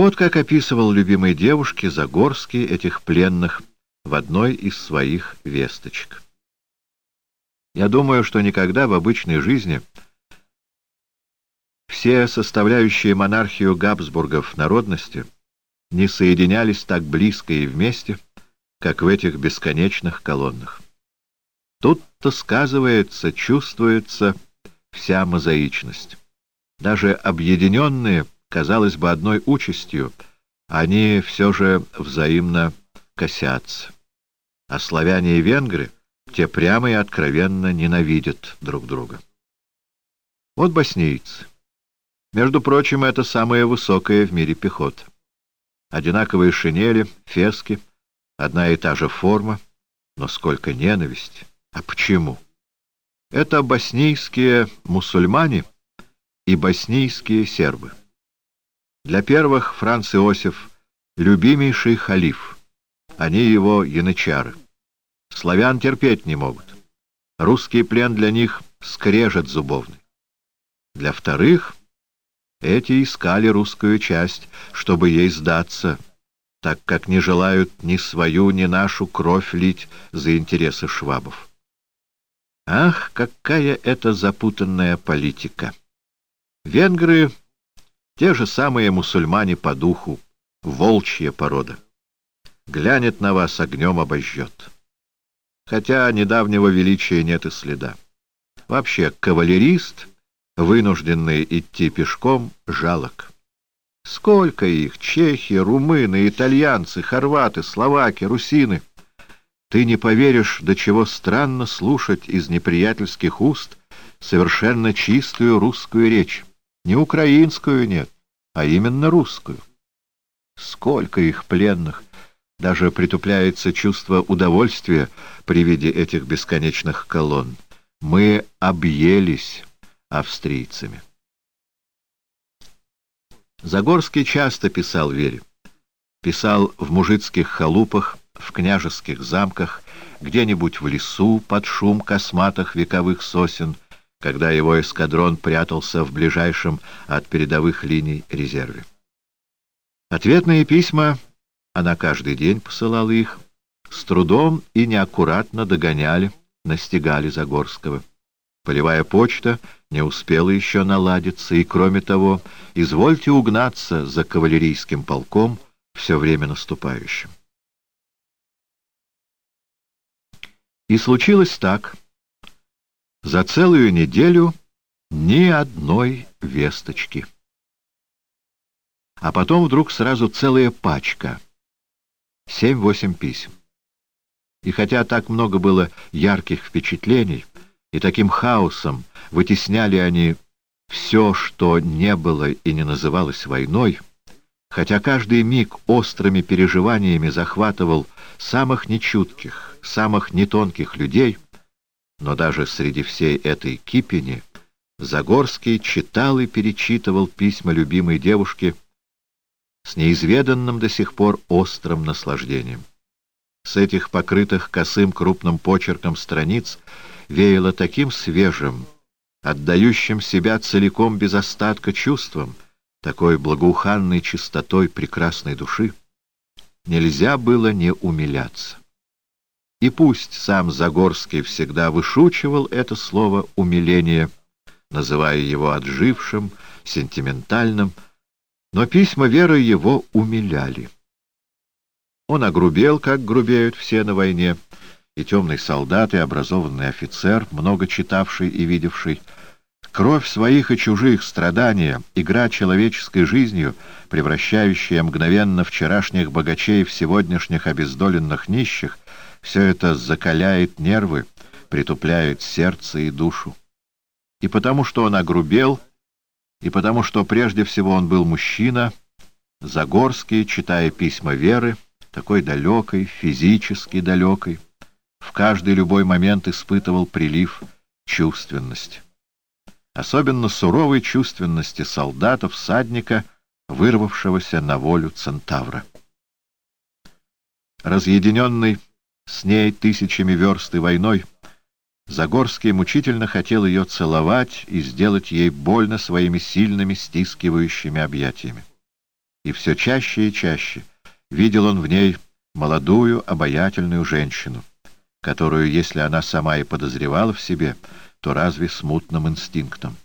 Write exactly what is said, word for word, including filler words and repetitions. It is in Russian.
Вот как описывал любимой девушке Загорский этих пленных в одной из своих весточек. Я думаю, что никогда в обычной жизни все составляющие монархию Габсбургов народности не соединялись так близко и вместе, как в этих бесконечных колоннах. Тут-то сказывается, чувствуется вся мозаичность. Даже объединенные, казалось бы, одной участью, они все же взаимно косятся. А славяне и венгры, те прямо и откровенно ненавидят друг друга. Вот боснийцы. Между прочим, это самая высокая в мире пехота. Одинаковые шинели, фески, одна и та же форма, но сколько ненависти. А почему? Это боснийские мусульмане и боснийские сербы. Для первых Франц Иосиф — любимейший халиф. Они его янычары. Славян терпеть не могут. Русский плен для них — скрежет зубовный. Для вторых эти искали русскую часть, чтобы ей сдаться, так как не желают ни свою, ни нашу кровь лить за интересы швабов. Ах, какая это запутанная политика! Венгры — те же самые мусульмане по духу, волчья порода. Глянет на вас, огнем обожжет. Хотя недавнего величия нет и следа. Вообще, кавалерист, вынужденный идти пешком, жалок. Сколько их — чехи, румыны, итальянцы, хорваты, словаки, русины! Ты не поверишь, до чего странно слушать из неприятельских уст совершенно чистую русскую речь. Не украинскую нет, а именно русскую. Сколько их пленных! Даже притупляется чувство удовольствия при виде этих бесконечных колонн. Мы объелись австрийцами. Загорский часто писал Вере. Писал в мужицких халупах, в княжеских замках, где-нибудь в лесу под шум косматых вековых сосен, когда его эскадрон прятался в ближайшем от передовых линий резерве. Ответные письма, она каждый день посылала их, с трудом и неаккуратно догоняли, настигали Загорского. Полевая почта не успела еще наладиться, и, кроме того, извольте угнаться за кавалерийским полком, все время наступающим. И случилось так. За целую неделю ни одной весточки. А потом вдруг сразу целая пачка. Семь-восемь писем. И хотя так много было ярких впечатлений, и таким хаосом вытесняли они все, что не было и не называлось войной, хотя каждый миг острыми переживаниями захватывал самых нечутких, самых нетонких людей, но даже среди всей этой кипени Загорский читал и перечитывал письма любимой девушки с неизведанным до сих пор острым наслаждением. С этих покрытых косым крупным почерком страниц веяло таким свежим, отдающим себя целиком без остатка чувством, такой благоуханной чистотой прекрасной души. Нельзя было не умиляться. И пусть сам Загорский всегда вышучивал это слово «умиление», называя его отжившим, сентиментальным, но письма Веры его умиляли. Он огрубел, как грубеют все на войне, и темный солдат, и образованный офицер, много читавший и видевший. Кровь своих и чужих, страдания, игра человеческой жизнью, превращающая мгновенно вчерашних богачей в сегодняшних обездоленных нищих, все это закаляет нервы, притупляет сердце и душу. И потому что он огрубел, и потому что прежде всего он был мужчина, Загорский, читая письма Веры, такой далекой, физически далекой, в каждый любой момент испытывал прилив чувственности. Особенно суровой чувственности солдата-всадника, вырвавшегося на волю центавра. Разъединенный с ней тысячами верст и войной, Загорский мучительно хотел ее целовать и сделать ей больно своими сильными стискивающими объятиями. И все чаще и чаще видел он в ней молодую, обаятельную женщину, которую, если она сама и подозревала в себе, то разве смутным инстинктом.